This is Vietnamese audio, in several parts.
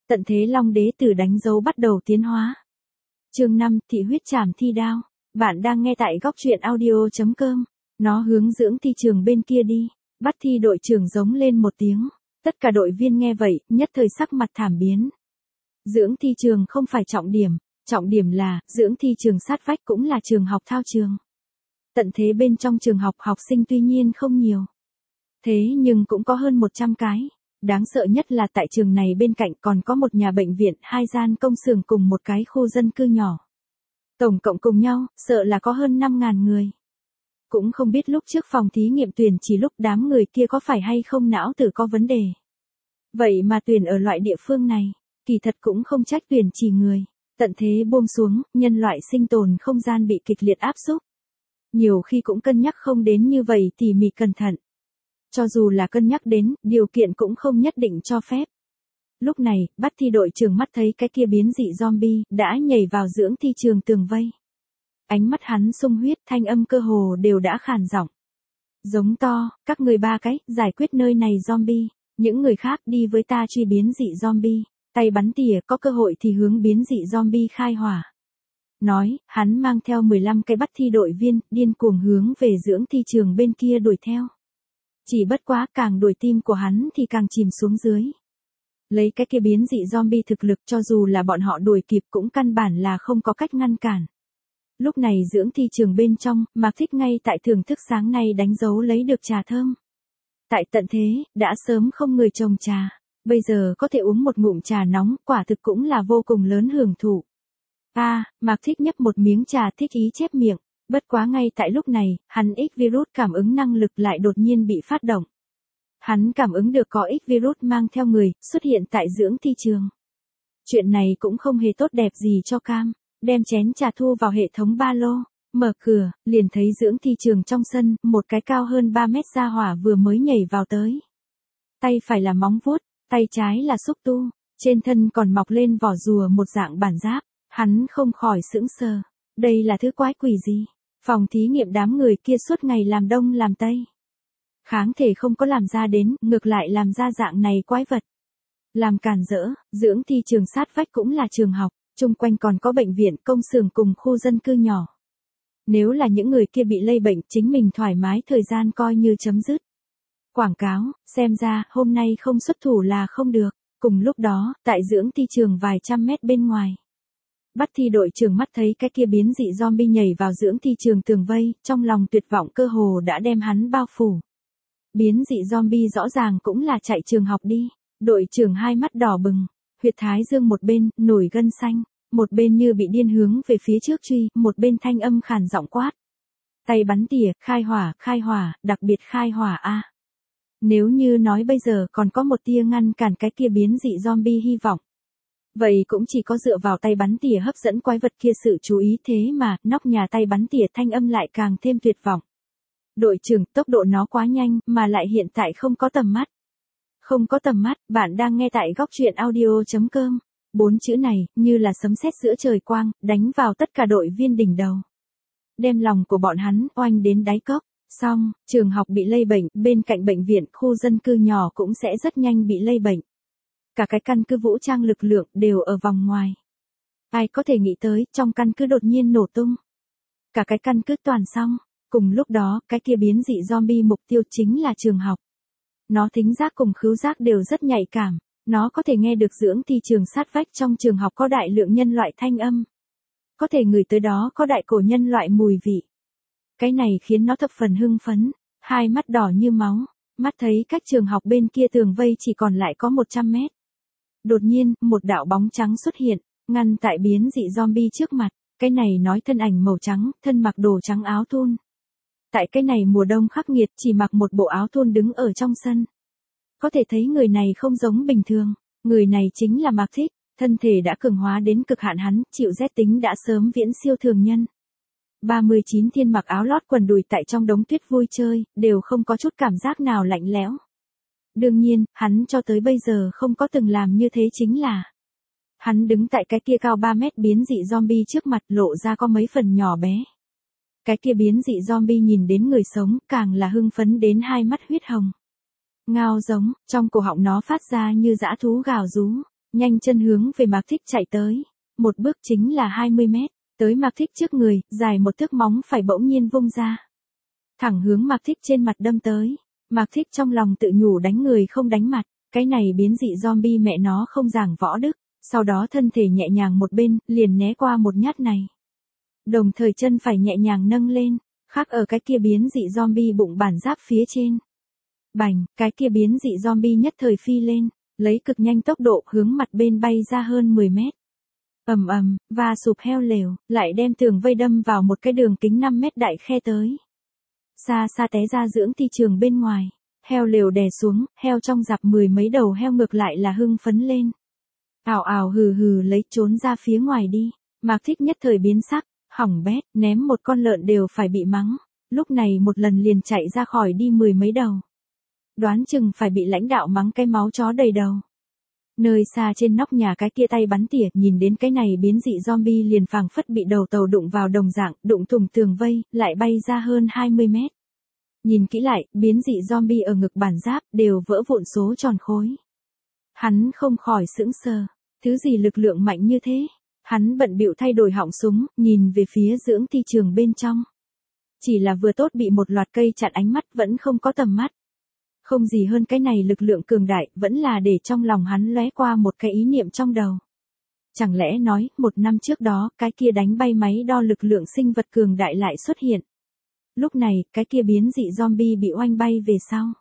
Tận thế Long Đế Tử đánh dấu bắt đầu tiến hóa. Chương 5, thị huyết trảm thi đao. Bạn đang nghe tại góc truyện audio.com. Nó hướng dưỡng thi trường bên kia đi. Bắt thi đội trưởng giống lên một tiếng. Tất cả đội viên nghe vậy, nhất thời sắc mặt thảm biến. Dưỡng thi trường không phải trọng điểm là, dưỡng thi trường sát vách cũng là trường học thao trường. Tận thế bên trong trường học học sinh tuy nhiên không nhiều. Thế nhưng cũng có hơn 100 cái. Đáng sợ nhất là tại trường này bên cạnh còn có một nhà bệnh viện, 2 gian công xưởng cùng một cái khu dân cư nhỏ. Tổng cộng cùng nhau, sợ là có hơn 5.000 người. Cũng không biết lúc trước phòng thí nghiệm tuyển chỉ lúc đám người kia có phải hay không não tử có vấn đề. Vậy mà tuyển ở loại địa phương này, kỳ thật cũng không trách tuyển chỉ người. Tận thế buông xuống, nhân loại sinh tồn không gian bị kịch liệt áp xúc. Nhiều khi cũng cân nhắc không đến như vậy tỉ mỉ cẩn thận. Cho dù là cân nhắc đến, điều kiện cũng không nhất định cho phép. Lúc này, bắt thi đội trưởng mắt thấy cái kia biến dị zombie, đã nhảy vào dưỡng thi trường tường vây. Ánh mắt hắn sung huyết, thanh âm cơ hồ đều đã khàn giọng. Giống to, các người 3 cái, giải quyết nơi này zombie, những người khác đi với ta truy biến dị zombie, tay bắn tỉa có cơ hội thì hướng biến dị zombie khai hỏa. Nói, hắn mang theo 15 cái bắt thi đội viên, điên cuồng hướng về dưỡng thi trường bên kia đuổi theo. Chỉ bất quá càng đuổi tim của hắn thì càng chìm xuống dưới. Lấy cái kia biến dị zombie thực lực cho dù là bọn họ đuổi kịp cũng căn bản là không có cách ngăn cản. Lúc này dưỡng thi trường bên trong, Mạc Thích ngay tại thưởng thức sáng nay đánh dấu lấy được trà thơm. Tại tận thế, đã sớm không người trồng trà. Bây giờ có thể uống một ngụm trà nóng, quả thực cũng là vô cùng lớn hưởng thụ. Mạc Thích nhấp một miếng trà thích ý chép miệng. Bất quá ngay tại lúc này, hắn X virus cảm ứng năng lực lại đột nhiên bị phát động. Hắn cảm ứng được có X virus mang theo người, xuất hiện tại dưỡng thi trường. Chuyện này cũng không hề tốt đẹp gì cho Cam, đem chén trà thu vào hệ thống ba lô, mở cửa, liền thấy dưỡng thi trường trong sân, một cái cao hơn 3 mét gia hỏa vừa mới nhảy vào tới. Tay phải là móng vuốt, tay trái là xúc tu, trên thân còn mọc lên vỏ rùa một dạng bản giáp, hắn không khỏi sững sờ. Đây là thứ quái quỷ gì? Phòng thí nghiệm đám người kia suốt ngày làm đông làm tây. Kháng thể không có làm ra đến, ngược lại làm ra dạng này quái vật. Làm càn rỡ, dưỡng thi trường sát vách cũng là trường học, chung quanh còn có bệnh viện, công xưởng cùng khu dân cư nhỏ. Nếu là những người kia bị lây bệnh, chính mình thoải mái thời gian coi như chấm dứt. Quảng cáo, xem ra, hôm nay không xuất thủ là không được. Cùng lúc đó, tại dưỡng thi trường vài trăm mét bên ngoài. Bắt thi đội trưởng mắt thấy cái kia biến dị zombie nhảy vào dưỡng thi trường tường vây, trong lòng tuyệt vọng cơ hồ đã đem hắn bao phủ. Biến dị zombie rõ ràng cũng là chạy trường học đi. Đội trưởng hai mắt đỏ bừng, huyệt thái dương một bên, nổi gân xanh, một bên như bị điên hướng về phía trước truy, một bên thanh âm khàn giọng quát. Tay bắn tỉa, khai hỏa, đặc biệt khai hỏa a. Nếu như nói bây giờ còn có một tia ngăn cản cái kia biến dị zombie hy vọng. Vậy cũng chỉ có dựa vào tay bắn tỉa hấp dẫn quái vật kia sự chú ý, thế mà, nóc nhà tay bắn tỉa thanh âm lại càng thêm tuyệt vọng. Đội trưởng, tốc độ nó quá nhanh, mà lại hiện tại không có tầm mắt. Không có tầm mắt, bạn đang nghe tại góc truyện audio.com. 4 chữ này, như là sấm sét giữa trời quang, đánh vào tất cả đội viên đỉnh đầu. Đem lòng của bọn hắn, oanh đến đáy cốc. Xong, trường học bị lây bệnh, bên cạnh bệnh viện, khu dân cư nhỏ cũng sẽ rất nhanh bị lây bệnh. Cả cái căn cứ vũ trang lực lượng đều ở vòng ngoài. Ai có thể nghĩ tới, trong căn cứ đột nhiên nổ tung. Cả cái căn cứ toàn xong. Cùng lúc đó, cái kia biến dị zombie mục tiêu chính là trường học. Nó thính giác cùng khứu giác đều rất nhạy cảm. Nó có thể nghe được dưỡng thi trường sát vách trong trường học có đại lượng nhân loại thanh âm. Có thể ngửi tới đó có đại cổ nhân loại mùi vị. Cái này khiến nó thập phần hưng phấn. Hai mắt đỏ như máu. Mắt thấy cách trường học bên kia tường vây chỉ còn lại có 100 mét. Đột nhiên, một đạo bóng trắng xuất hiện, ngăn tại biến dị zombie trước mặt. Cái này nói thân ảnh màu trắng, thân mặc đồ trắng áo thun. Tại cái này mùa đông khắc nghiệt chỉ mặc một bộ áo thun đứng ở trong sân. Có thể thấy người này không giống bình thường. Người này chính là Mạc Thích, thân thể đã cường hóa đến cực hạn, hắn, chịu rét tính đã sớm viễn siêu thường nhân. 39 thiên mặc áo lót quần đùi tại trong đống tuyết vui chơi, đều không có chút cảm giác nào lạnh lẽo. Đương nhiên, hắn cho tới bây giờ không có từng làm như thế, chính là hắn đứng tại cái kia cao 3 mét biến dị zombie trước mặt, lộ ra có mấy phần nhỏ bé. Cái kia biến dị zombie nhìn đến người sống, càng là hưng phấn đến hai mắt huyết hồng. Ngao giống, trong cổ họng nó phát ra như dã thú gào rú. nhanh chân hướng về Mạc Thích chạy tới. Một bước chính là 20 mét, tới Mạc Thích trước người, dài một thước móng phải bỗng nhiên vung ra. Thẳng hướng Mạc Thích trên mặt đâm tới. Mạc Thích trong lòng tự nhủ đánh người không đánh mặt, cái này biến dị zombie mẹ nó không giảng võ đức, sau đó thân thể nhẹ nhàng một bên, liền né qua một nhát này. Đồng thời chân phải nhẹ nhàng nâng lên, khác ở cái kia biến dị zombie bụng bản giáp phía trên. Bành, cái kia biến dị zombie nhất thời phi lên, lấy cực nhanh tốc độ hướng mặt bên bay ra hơn 10 mét. Ầm ầm, và sụp heo lều, lại đem tường vây đâm vào một cái đường kính 5 mét đại khe tới. Xa xa té ra dưỡng thi trường bên ngoài, heo lều đè xuống, heo trong rạp 10 mấy đầu heo ngược lại là hưng phấn lên. Ào ào hừ hừ lấy trốn ra phía ngoài đi, Mạc Thích nhất thời biến sắc, hỏng bét, ném một con lợn đều phải bị mắng, lúc này một lần liền chạy ra khỏi đi 10 mấy đầu. Đoán chừng phải bị lãnh đạo mắng cái máu chó đầy đầu. Nơi xa trên nóc nhà cái kia tay bắn tỉa nhìn đến cái này biến dị zombie liền phảng phất bị đầu tàu đụng vào đồng dạng, đụng thủng tường vây, lại bay ra hơn 20 mét. Nhìn kỹ lại, biến dị zombie ở ngực bản giáp đều vỡ vụn số tròn khối. Hắn không khỏi sững sờ, thứ gì lực lượng mạnh như thế? Hắn bận bịu thay đổi họng súng, nhìn về phía dưỡng thi trường bên trong. Chỉ là vừa tốt bị một loạt cây chặn ánh mắt vẫn không có tầm mắt. Không gì hơn cái này lực lượng cường đại, vẫn là để trong lòng hắn lóe qua một cái ý niệm trong đầu. Chẳng lẽ nói, một năm trước đó, cái kia đánh bay máy đo lực lượng sinh vật cường đại lại xuất hiện. Lúc này, cái kia biến dị zombie bị oanh bay về sau.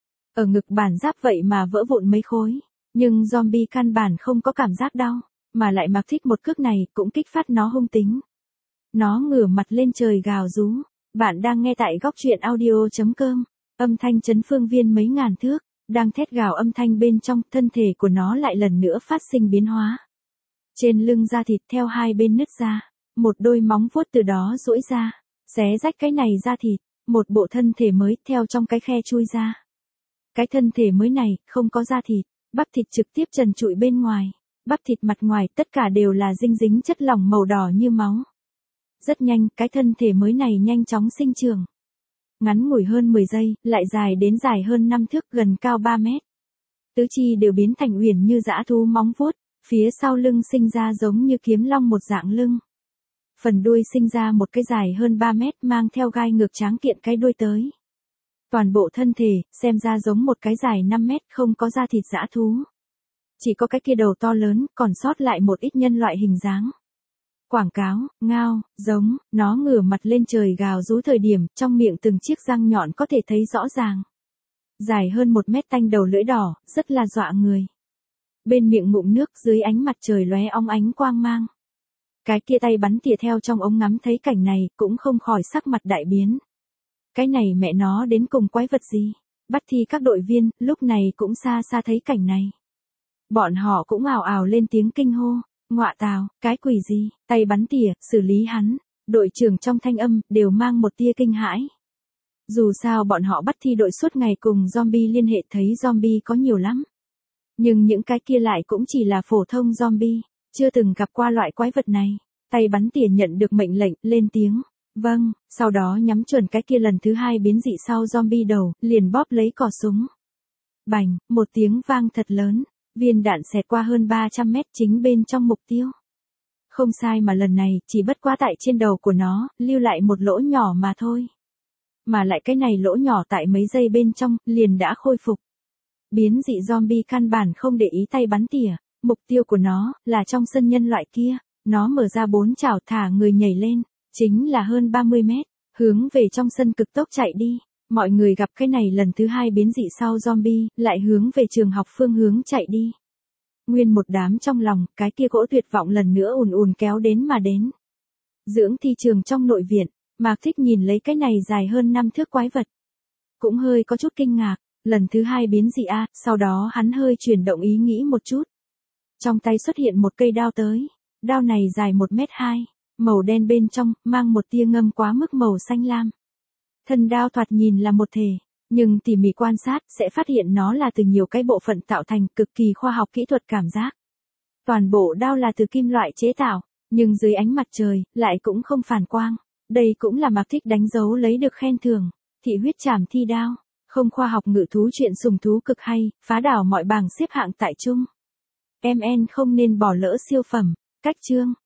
Ở ngực bản giáp vậy mà vỡ vụn mấy khối, nhưng zombie căn bản không có cảm giác đau, mà lại Mạc Thích một cước này cũng kích phát nó hung tính. Nó ngửa mặt lên trời gào rú. Bạn đang nghe tại góc truyện audio.com. Âm thanh chấn phương viên mấy ngàn thước, đang thét gào âm thanh bên trong, thân thể của nó lại lần nữa phát sinh biến hóa. Trên lưng da thịt theo hai bên nứt ra, một đôi móng vuốt từ đó duỗi ra, xé rách cái này da thịt, một bộ thân thể mới theo trong cái khe chui ra. Cái thân thể mới này không có da thịt, bắp thịt trực tiếp trần trụi bên ngoài, bắp thịt mặt ngoài tất cả đều là dinh dính chất lỏng màu đỏ như máu. Rất nhanh, cái thân thể mới này nhanh chóng sinh trưởng. Ngắn ngủi hơn 10 giây, lại dài đến dài hơn 5 thước, gần cao 3 mét. Tứ chi đều biến thành uyển như dã thú móng vuốt, phía sau lưng sinh ra giống như kiếm long một dạng lưng. Phần đuôi sinh ra một cái dài hơn 3 mét mang theo gai ngược tráng kiện cái đuôi tới. Toàn bộ thân thể, xem ra giống một cái dài 5 mét không có da thịt dã thú. Chỉ có cái kia đầu to lớn, còn sót lại một ít nhân loại hình dáng. Quảng cáo, ngao, giống, nó ngửa mặt lên trời gào rú thời điểm, trong miệng từng chiếc răng nhọn có thể thấy rõ ràng. Dài hơn 1 mét tanh đầu lưỡi đỏ, rất là dọa người. Bên miệng ngụm nước dưới ánh mặt trời lóe óng ánh quang mang. Cái kia tay bắn tỉa theo trong ống ngắm thấy cảnh này, cũng không khỏi sắc mặt đại biến. Cái này mẹ nó đến cùng quái vật gì? Bắt thi các đội viên, lúc này cũng xa xa thấy cảnh này. Bọn họ cũng ào ào lên tiếng kinh hô. Ngọa tào, cái quỷ gì, tay bắn tỉa, xử lý hắn, đội trưởng trong thanh âm, đều mang một tia kinh hãi. Dù sao bọn họ bắt thi đội suốt ngày cùng zombie liên hệ thấy zombie có nhiều lắm. Nhưng những cái kia lại cũng chỉ là phổ thông zombie, chưa từng gặp qua loại quái vật này. Tay bắn tỉa nhận được mệnh lệnh, lên tiếng, vâng, sau đó nhắm chuẩn cái kia lần thứ hai biến dị sau zombie đầu, liền bóp lấy cò súng. Bành, một tiếng vang thật lớn. Viên đạn xẹt qua hơn 300 mét chính bên trong mục tiêu. Không sai mà lần này chỉ bất quá tại trên đầu của nó, lưu lại một lỗ nhỏ mà thôi. Mà lại cái này lỗ nhỏ tại mấy giây bên trong, liền đã khôi phục. Biến dị zombie căn bản không để ý tay bắn tỉa, mục tiêu của nó, là trong sân nhân loại kia. Nó mở ra 4 chảo thả người nhảy lên, chính là hơn 30 mét, hướng về trong sân cực tốc chạy đi. Mọi người gặp cái này lần thứ hai biến dị sau zombie, lại hướng về trường học phương hướng chạy đi. Nguyên một đám trong lòng, cái kia cỗ tuyệt vọng lần nữa ùn ùn kéo đến mà đến. Dưỡng thi trường trong nội viện, Mạc Thích nhìn lấy cái này dài hơn 5 thước quái vật. Cũng hơi có chút kinh ngạc, lần thứ hai biến dị a, sau đó hắn hơi chuyển động ý nghĩ một chút. Trong tay xuất hiện một cây đao tới, đao này dài 1m2, màu đen bên trong, mang một tia ngâm quá mức màu xanh lam. Thân đao thoạt nhìn là một thể, nhưng tỉ mỉ quan sát sẽ phát hiện nó là từ nhiều cái bộ phận tạo thành, cực kỳ khoa học kỹ thuật cảm giác. Toàn bộ đao là từ kim loại chế tạo, nhưng dưới ánh mặt trời, lại cũng không phản quang. Đây cũng là Mạc Thích đánh dấu lấy được khen thưởng, thị huyết trảm thi đao, không khoa học ngự thú chuyện sùng thú cực hay, phá đảo mọi bảng xếp hạng tại chung. MN không nên bỏ lỡ siêu phẩm. Cách chương